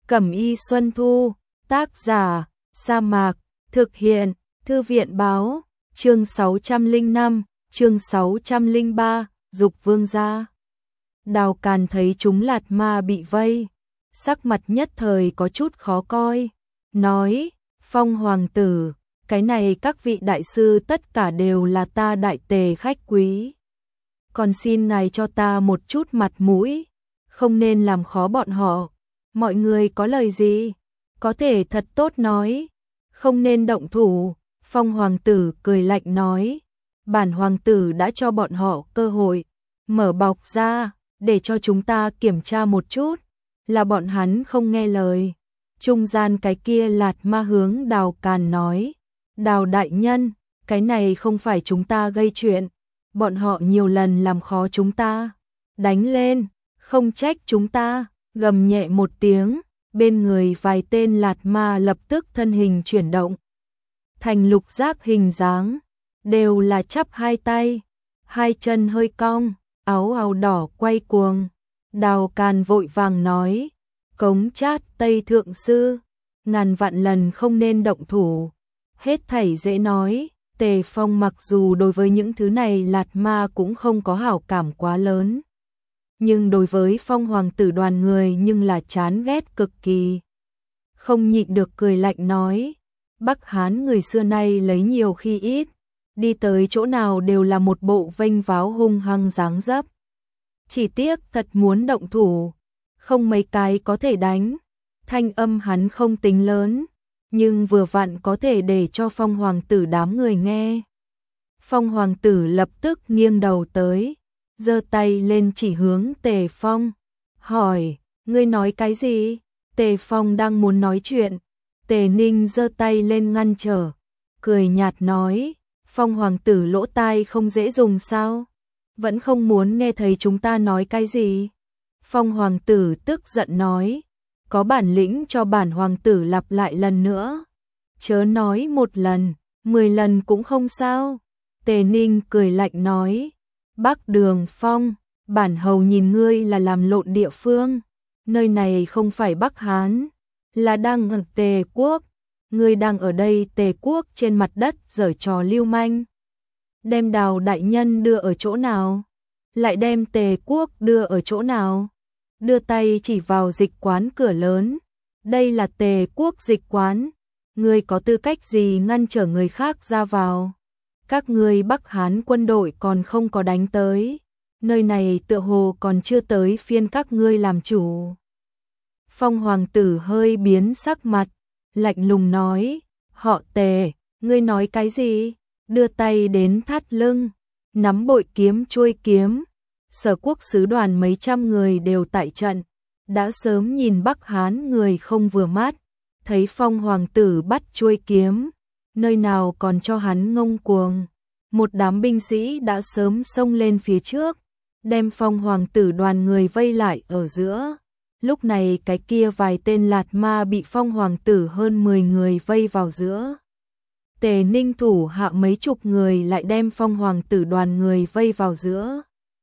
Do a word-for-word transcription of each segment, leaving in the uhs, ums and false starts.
Cẩm y Xuân Thu, tác giả, Sa Mạc, thực hiện, Thư viện báo, chương sáu trăm lẻ năm, chương sáu trăm lẻ ba, Dục Vương gia. Đào Càn thấy chúng Lạt Ma bị vây, sắc mặt nhất thời có chút khó coi, nói, Phong hoàng tử, cái này các vị đại sư tất cả đều là ta đại tề khách quý. Còn xin ngài cho ta một chút mặt mũi, không nên làm khó bọn họ. Mọi người có lời gì, có thể thật tốt nói, không nên động thủ. Phong hoàng tử cười lạnh nói, bản hoàng tử đã cho bọn họ cơ hội, mở bọc ra, để cho chúng ta kiểm tra một chút, là bọn hắn không nghe lời. Trung gian cái kia Lạt Ma hướng Đào Càn nói, Đào đại nhân, cái này không phải chúng ta gây chuyện, bọn họ nhiều lần làm khó chúng ta, đánh lên, không trách chúng ta. Gầm nhẹ một tiếng, bên người vài tên Lạt Ma lập tức thân hình chuyển động, thành lục giác hình dáng, đều là chắp hai tay, hai chân hơi cong, áo áo đỏ quay cuồng. Đào Càn vội vàng nói, Cống Chát Tây thượng sư, ngàn vạn lần không nên động thủ. Hết thảy dễ nói, Tề Phong mặc dù đối với những thứ này Lạt Ma cũng không có hảo cảm quá lớn, nhưng đối với Phong hoàng tử đoàn người nhưng là chán ghét cực kỳ. Không nhịn được cười lạnh nói, Bắc Hán người xưa nay lấy nhiều khi ít, đi tới chỗ nào đều là một bộ vênh váo hung hăng dáng dấp. Chỉ tiếc thật muốn động thủ, không mấy cái có thể đánh. Thanh âm hắn không tính lớn, nhưng vừa vặn có thể để cho Phong hoàng tử đám người nghe. Phong hoàng tử lập tức nghiêng đầu tới, giơ tay lên chỉ hướng Tề Phong, hỏi, ngươi nói cái gì? Tề Phong đang muốn nói chuyện, Tề Ninh giơ tay lên ngăn trở, cười nhạt nói, Phong hoàng tử lỗ tai không dễ dùng sao? Vẫn không muốn nghe thấy chúng ta nói cái gì? Phong hoàng tử tức giận nói, có bản lĩnh cho bản hoàng tử lặp lại lần nữa. Chớ nói một lần, mười lần cũng không sao. Tề Ninh cười lạnh nói, Bắc Đường Phong, bản hầu nhìn ngươi là làm lộn địa phương, nơi này không phải Bắc Hán, là đang ở Tề quốc, ngươi đang ở đây Tề quốc trên mặt đất giở trò lưu manh. Đem Đào đại nhân đưa ở chỗ nào? Lại đem Tề quốc đưa ở chỗ nào? Đưa tay chỉ vào dịch quán cửa lớn, đây là Tề quốc dịch quán, ngươi có tư cách gì ngăn trở người khác ra vào? Các ngươi Bắc Hán quân đội còn không có đánh tới, nơi này tựa hồ còn chưa tới phiên các ngươi làm chủ. Phong hoàng tử hơi biến sắc mặt, lạnh lùng nói, họ Tề, ngươi nói cái gì? Đưa tay đến thắt lưng, nắm bội kiếm chuôi kiếm. Sở quốc sứ đoàn mấy trăm người đều tại trận, đã sớm nhìn Bắc Hán người không vừa mắt, thấy Phong hoàng tử bắt chuôi kiếm, nơi nào còn cho hắn ngông cuồng. Một đám binh sĩ đã sớm xông lên phía trước, đem Phong hoàng tử đoàn người vây lại ở giữa. Lúc này cái kia vài tên Lạt Ma bị Phong hoàng tử hơn mười người vây vào giữa. Tề Ninh thủ hạ mấy chục người lại đem Phong hoàng tử đoàn người vây vào giữa.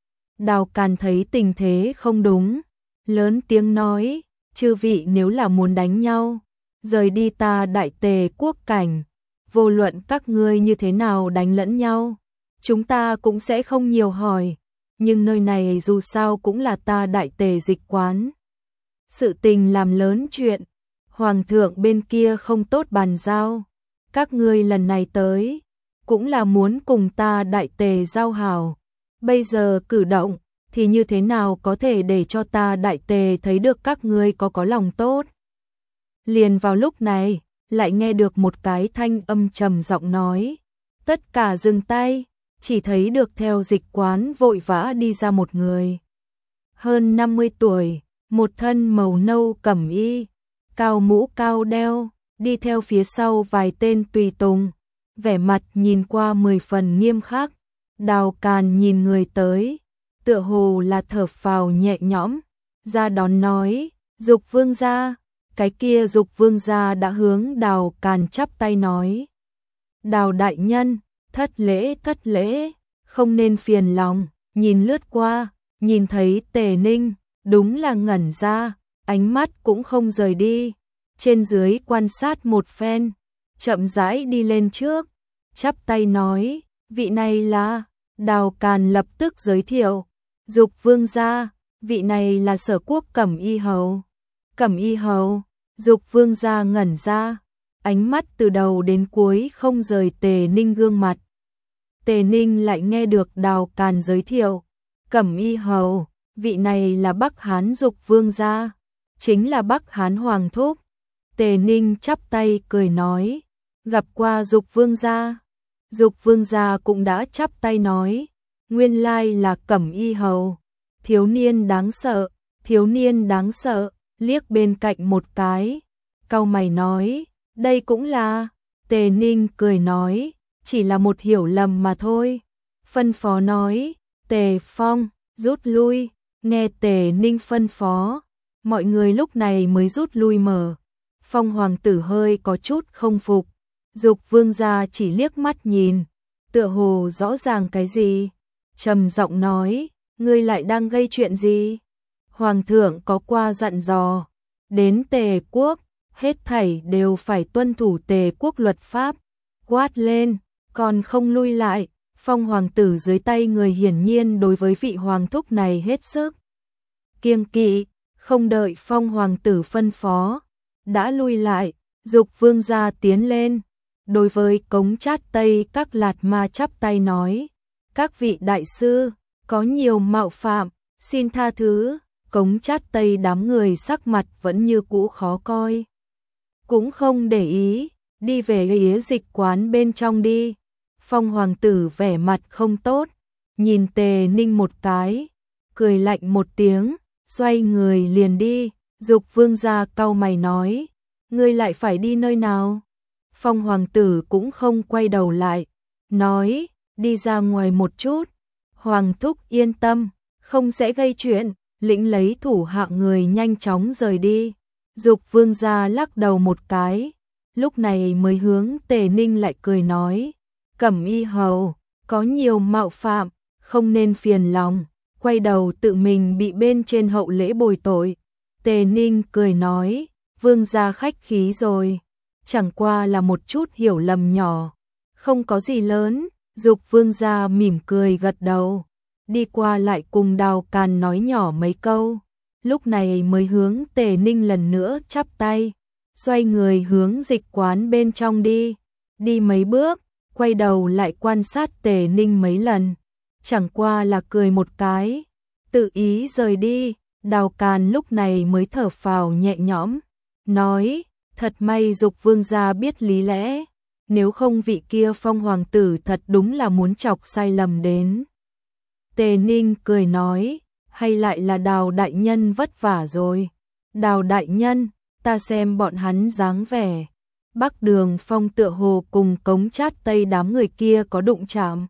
Đào Càn thấy tình thế không đúng, lớn tiếng nói, chư vị nếu là muốn đánh nhau, rời đi ta đại Tề quốc cảnh, vô luận các ngươi như thế nào đánh lẫn nhau, chúng ta cũng sẽ không nhiều hỏi, nhưng nơi này dù sao cũng là ta đại Tề dịch quán. Sự tình làm lớn chuyện, hoàng thượng bên kia không tốt bàn giao, các ngươi lần này tới, cũng là muốn cùng ta đại Tề giao hảo. Bây giờ cử động, thì như thế nào có thể để cho ta đại Tề thấy được các ngươi có có lòng tốt. Liền vào lúc này, lại nghe được một cái thanh âm trầm giọng nói, tất cả dừng tay, chỉ thấy được theo dịch quán vội vã đi ra một người. Hơn năm mươi tuổi, một thân màu nâu cẩm y, cao mũ cao đeo, đi theo phía sau vài tên tùy tùng, vẻ mặt nhìn qua mười phần nghiêm khắc. Đào Càn nhìn người tới, tựa hồ là thở phào nhẹ nhõm, ra đón nói, Dục vương gia. Cái kia Dục vương gia đã hướng Đào Càn chắp tay nói, Đào đại nhân, thất lễ thất lễ, không nên phiền lòng. Nhìn lướt qua, nhìn thấy Tề Ninh, đúng là ngẩn ra, ánh mắt cũng không rời đi, trên dưới quan sát một phen, chậm rãi đi lên trước, chắp tay nói, vị này là, Đào Càn lập tức giới thiệu, Dục vương gia, vị này là Sở Quốc Cẩm Y hầu. Cẩm Y hầu, Dục vương gia ngẩn ra, ánh mắt từ đầu đến cuối không rời Tề Ninh gương mặt. Tề Ninh lại nghe được Đào Càn giới thiệu, Cẩm Y hầu, vị này là Bắc Hán Dục vương gia, chính là Bắc Hán hoàng thúc. Tề Ninh chắp tay cười nói, gặp qua Dục vương gia. Dục vương gia cũng đã chắp tay nói, nguyên lai là Cẩm Y hầu, thiếu niên đáng sợ, thiếu niên đáng sợ, liếc bên cạnh một cái, cau mày nói, đây cũng là. Tề Ninh cười nói, chỉ là một hiểu lầm mà thôi. Phân phó nói, Tề Phong, rút lui, nghe Tề Ninh phân phó, mọi người lúc này mới rút lui mở. Phong hoàng tử hơi có chút không phục, Dục vương gia chỉ liếc mắt nhìn, tựa hồ rõ ràng cái gì, trầm giọng nói, ngươi lại đang gây chuyện gì? Hoàng thượng có qua dặn dò, đến Tề quốc, hết thảy đều phải tuân thủ Tề quốc luật pháp. Quát lên, còn không lui lại. Phong hoàng tử dưới tay người hiển nhiên đối với vị hoàng thúc này hết sức kiêng kỵ, không đợi Phong hoàng tử phân phó, đã lui lại. Dục vương gia tiến lên, đối với Cống Chát Tây các Lạt Ma chắp tay nói, các vị đại sư, có nhiều mạo phạm, xin tha thứ. Cống Chát Tây đám người sắc mặt vẫn như cũ khó coi, cũng không để ý, đi về Yế Dịch quán bên trong đi. Phong hoàng tử vẻ mặt không tốt, nhìn Tề Ninh một cái, cười lạnh một tiếng, xoay người liền đi. Dục vương gia cau mày nói, ngươi lại phải đi nơi nào? Phong hoàng tử cũng không quay đầu lại, nói, đi ra ngoài một chút. Hoàng thúc yên tâm, không sẽ gây chuyện. Lĩnh lấy thủ hạ người nhanh chóng rời đi. Dục vương gia lắc đầu một cái, lúc này mới hướng Tề Ninh lại cười nói, Cẩm Y hầu, có nhiều mạo phạm, không nên phiền lòng, quay đầu tự mình bị bên trên hậu lễ bồi tội. Tề Ninh cười nói, vương gia khách khí rồi, chẳng qua là một chút hiểu lầm nhỏ, không có gì lớn. Dục vương gia mỉm cười gật đầu, đi qua lại cùng Đào Càn nói nhỏ mấy câu, lúc này mới hướng Tề Ninh lần nữa chắp tay, xoay người hướng dịch quán bên trong đi. Đi mấy bước, quay đầu lại quan sát Tề Ninh mấy lần, chẳng qua là cười một cái, tự ý rời đi. Đào Càn lúc này mới thở phào nhẹ nhõm, nói, thật may Dục vương gia biết lý lẽ, nếu không vị kia Phong hoàng tử thật đúng là muốn chọc sai lầm đến. Tề Ninh cười nói, hay lại là Đào đại nhân vất vả rồi. Đào đại nhân, ta xem bọn hắn dáng vẻ, Bắc Đường Phong tựa hồ cùng Cống Chát Tây đám người kia có đụng chạm.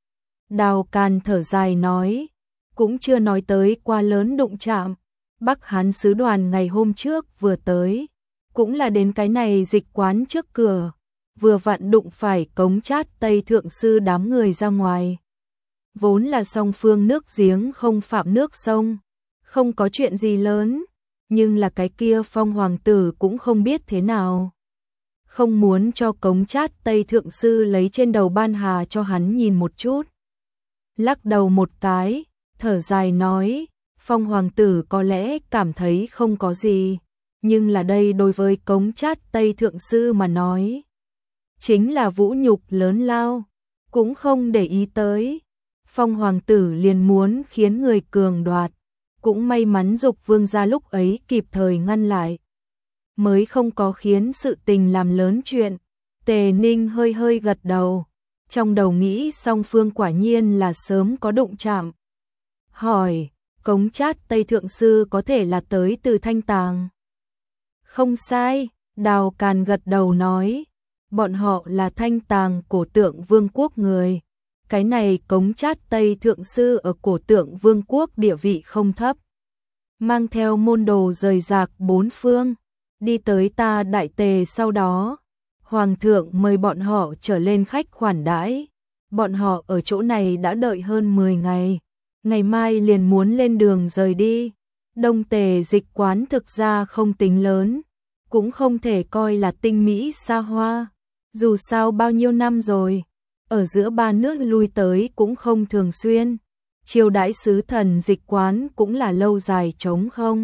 Đào Càn thở dài nói, cũng chưa nói tới quá lớn đụng chạm. Bắc Hán sứ đoàn ngày hôm trước vừa tới, cũng là đến cái này dịch quán trước cửa, vừa vặn đụng phải Cống Chát Tây thượng sư đám người ra ngoài. Vốn là song phương nước giếng không phạm nước sông, không có chuyện gì lớn, nhưng là cái kia Phong hoàng tử cũng không biết thế nào, không muốn cho Cống Chát Tây thượng sư lấy trên đầu ban hà cho hắn nhìn một chút. Lắc đầu một cái, thở dài nói, Phong hoàng tử có lẽ cảm thấy không có gì, nhưng là đây đối với Cống Chát Tây thượng sư mà nói, chính là vũ nhục lớn lao, cũng không để ý tới. Phong hoàng tử liền muốn khiến người cường đoạt, cũng may mắn Dục vương gia lúc ấy kịp thời ngăn lại, mới không có khiến sự tình làm lớn chuyện. Tề Ninh hơi hơi gật đầu, trong đầu nghĩ song phương quả nhiên là sớm có đụng chạm. Hỏi, Cống Chát Tây thượng sư có thể là tới từ Thanh Tàng? Không sai, Đào Càn gật đầu nói, bọn họ là Thanh Tàng cổ tượng vương quốc người. Cái này Cống Chát Tây thượng sư ở cổ tượng vương quốc địa vị không thấp, mang theo môn đồ rời rạc bốn phương, đi tới ta Đại Tề. Sau đó hoàng thượng mời bọn họ trở lên khách khoản đãi, bọn họ ở chỗ này đã đợi hơn mười ngày, ngày mai liền muốn lên đường rời đi. Đông Tề dịch quán thực ra không tính lớn, cũng không thể coi là tinh mỹ xa hoa. Dù sao bao nhiêu năm rồi, ở giữa ba nước lui tới cũng không thường xuyên. Chiêu đãi sứ thần dịch quán cũng là lâu dài trống không.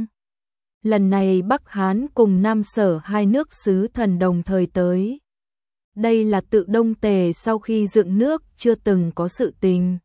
Lần này Bắc Hán cùng Nam Sở hai nước sứ thần đồng thời tới. Đây là tự Đông Tề sau khi dựng nước chưa từng có sự tình.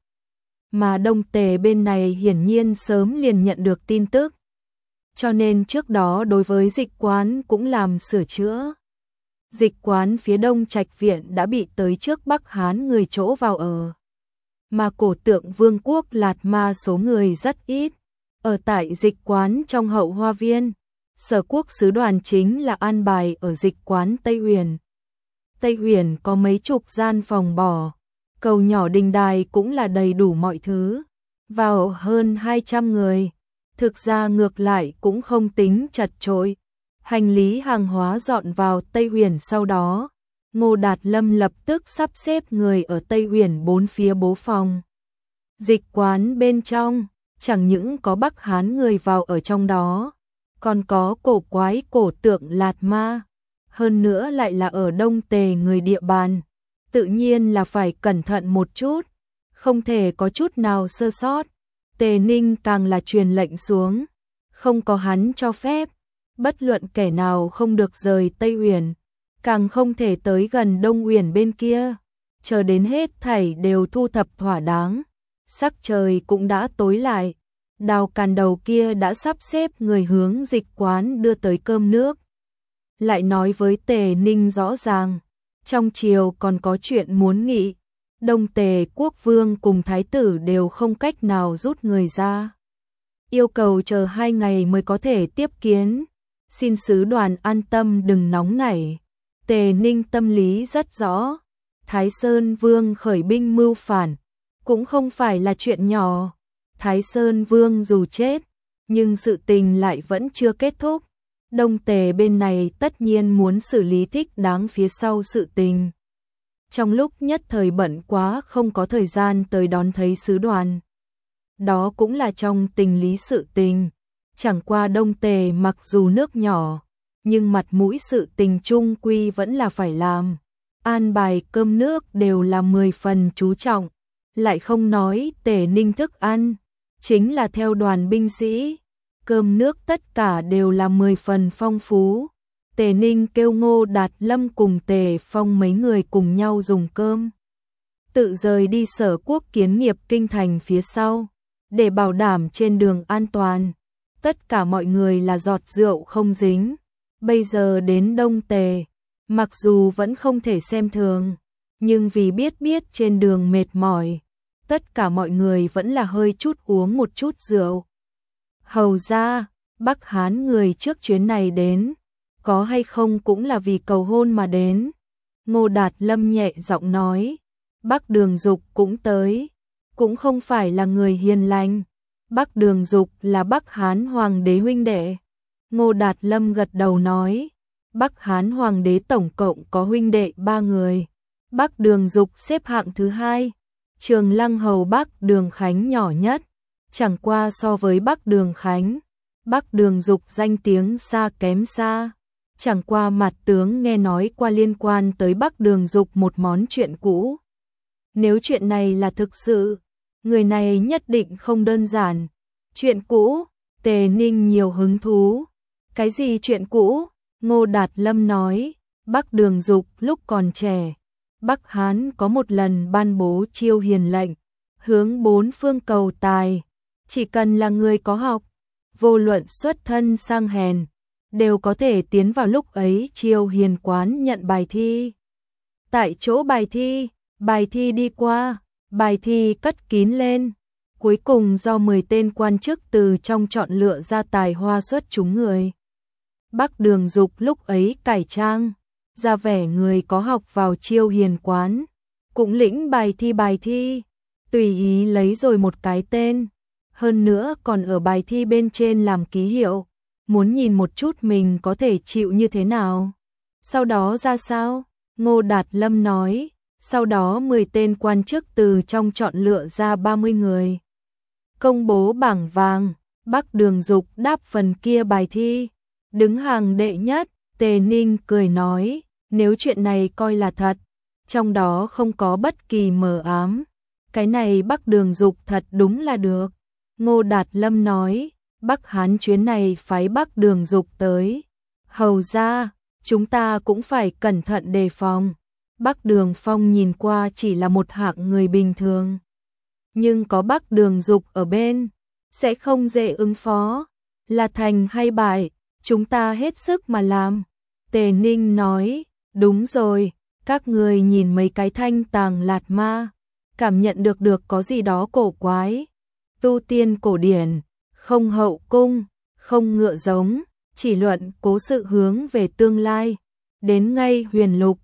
Mà Đông Tề bên này hiển nhiên sớm liền nhận được tin tức. Cho nên trước đó đối với dịch quán cũng làm sửa chữa. Dịch quán phía Đông Trạch Viện đã bị tới trước Bắc Hán người chỗ vào ở. Mà cổ tượng vương quốc Lạt Ma số người rất ít. Ở tại dịch quán trong hậu hoa viên, Sở quốc sứ đoàn chính là an bài ở dịch quán Tây Huyền. Tây Huyền có mấy chục gian phòng bò, cầu nhỏ đình đài cũng là đầy đủ mọi thứ. Vào hơn hai trăm người, thực ra ngược lại cũng không tính chật chội. Hành lý hàng hóa dọn vào Tây Huyền sau đó, Ngô Đạt Lâm lập tức sắp xếp người ở Tây Huyền bốn phía bố phòng. Dịch quán bên trong, chẳng những có Bắc Hán người vào ở trong đó, còn có cổ quái cổ tượng Lạt Ma, hơn nữa lại là ở Đông Tề người địa bàn, tự nhiên là phải cẩn thận một chút, không thể có chút nào sơ sót. Tề Ninh càng là truyền lệnh xuống, không có hắn cho phép, bất luận kẻ nào không được rời Tây Huyền, càng không thể tới gần Đông Huyền bên kia, chờ đến hết thảy đều thu thập thỏa đáng. Sắc trời cũng đã tối lại, Đào Càn đầu kia đã sắp xếp người hướng dịch quán đưa tới cơm nước. Lại nói với Tề Ninh rõ ràng, trong triều còn có chuyện muốn nghị, Đông Tề quốc vương cùng thái tử đều không cách nào rút người ra. Yêu cầu chờ hai ngày mới có thể tiếp kiến, xin sứ đoàn an tâm đừng nóng nảy. Tề Ninh tâm lý rất rõ, Thái Sơn Vương khởi binh mưu phản, cũng không phải là chuyện nhỏ. Thái Sơn Vương dù chết, nhưng sự tình lại vẫn chưa kết thúc. Đông Tề bên này tất nhiên muốn xử lý thích đáng phía sau sự tình. Trong lúc nhất thời bận quá không có thời gian tới đón thấy sứ đoàn. Đó cũng là trong tình lý sự tình. Chẳng qua Đông Tề mặc dù nước nhỏ, nhưng mặt mũi sự tình chung quy vẫn là phải làm. An bài cơm nước đều là mười phần chú trọng. Lại không nói Tề Ninh thức ăn, chính là theo đoàn binh sĩ. Cơm nước tất cả đều là mười phần phong phú. Tề Ninh kêu Ngô Đạt Lâm cùng Tề Phong mấy người cùng nhau dùng cơm. Tự rời đi Sở quốc kiến nghiệp kinh thành phía sau, để bảo đảm trên đường an toàn. Tất cả mọi người là giọt rượu không dính. Bây giờ đến Đông Tề, mặc dù vẫn không thể xem thường, nhưng vì biết biết trên đường mệt mỏi, tất cả mọi người vẫn là hơi chút uống một chút rượu. Hầu ra, Bắc Hán người trước chuyến này đến, có hay không cũng là vì cầu hôn mà đến. Ngô Đạt Lâm nhẹ giọng nói, Bắc Đường Dục cũng tới, cũng không phải là người hiền lành. Bắc Đường Dục là Bắc Hán Hoàng đế huynh đệ. Ngô Đạt Lâm gật đầu nói, Bắc Hán Hoàng đế tổng cộng có huynh đệ ba người. Bắc Đường Dục xếp hạng thứ hai, Trường Lăng hầu Bắc Đường Khánh nhỏ nhất. Chẳng qua so với Bắc Đường Khánh, Bắc Đường Dục danh tiếng xa kém xa. Chẳng qua mặt tướng nghe nói qua liên quan tới Bắc Đường Dục một món chuyện cũ. Nếu chuyện này là thực sự, người này nhất định không đơn giản. Chuyện cũ, Tề Ninh nhiều hứng thú. Cái gì chuyện cũ? Ngô Đạt Lâm nói, Bắc Đường Dục lúc còn trẻ, Bắc Hán có một lần ban bố chiêu hiền lệnh, hướng bốn phương cầu tài. Chỉ cần là người có học, vô luận xuất thân sang hèn, đều có thể tiến vào lúc ấy chiêu hiền quán nhận bài thi. Tại chỗ bài thi, bài thi đi qua, bài thi cất kín lên. Cuối cùng do mười tên quan chức từ trong chọn lựa ra tài hoa xuất chúng người. Bắc Đường Dục lúc ấy cải trang, ra vẻ người có học vào chiêu hiền quán, cũng lĩnh bài thi bài thi, tùy ý lấy rồi một cái tên. Hơn nữa còn ở bài thi bên trên làm ký hiệu, muốn nhìn một chút mình có thể chịu như thế nào. Sau đó ra sao? Ngô Đạt Lâm nói, sau đó mười tên quan chức từ trong chọn lựa ra ba mươi người. Công bố bảng vàng, Bắc Đường Dục đáp phần kia bài thi, đứng hàng đệ nhất. Tề Ninh cười nói, nếu chuyện này coi là thật, trong đó không có bất kỳ mờ ám, cái này Bắc Đường Dục thật đúng là được. Ngô Đạt Lâm nói, Bắc Hán chuyến này phái Bắc Đường Dục tới, hầu ra, chúng ta cũng phải cẩn thận đề phòng. Bắc Đường Phong nhìn qua chỉ là một hạng người bình thường, nhưng có Bắc Đường Dục ở bên, sẽ không dễ ứng phó, là thành hay bại, chúng ta hết sức mà làm. Tề Ninh nói, đúng rồi, các người nhìn mấy cái thanh tàng lạt ma, cảm nhận được được có gì đó cổ quái. Tu tiên cổ điển, không hậu cung, không ngựa giống, chỉ luận cố sự hướng về tương lai. Đến ngay huyền lục,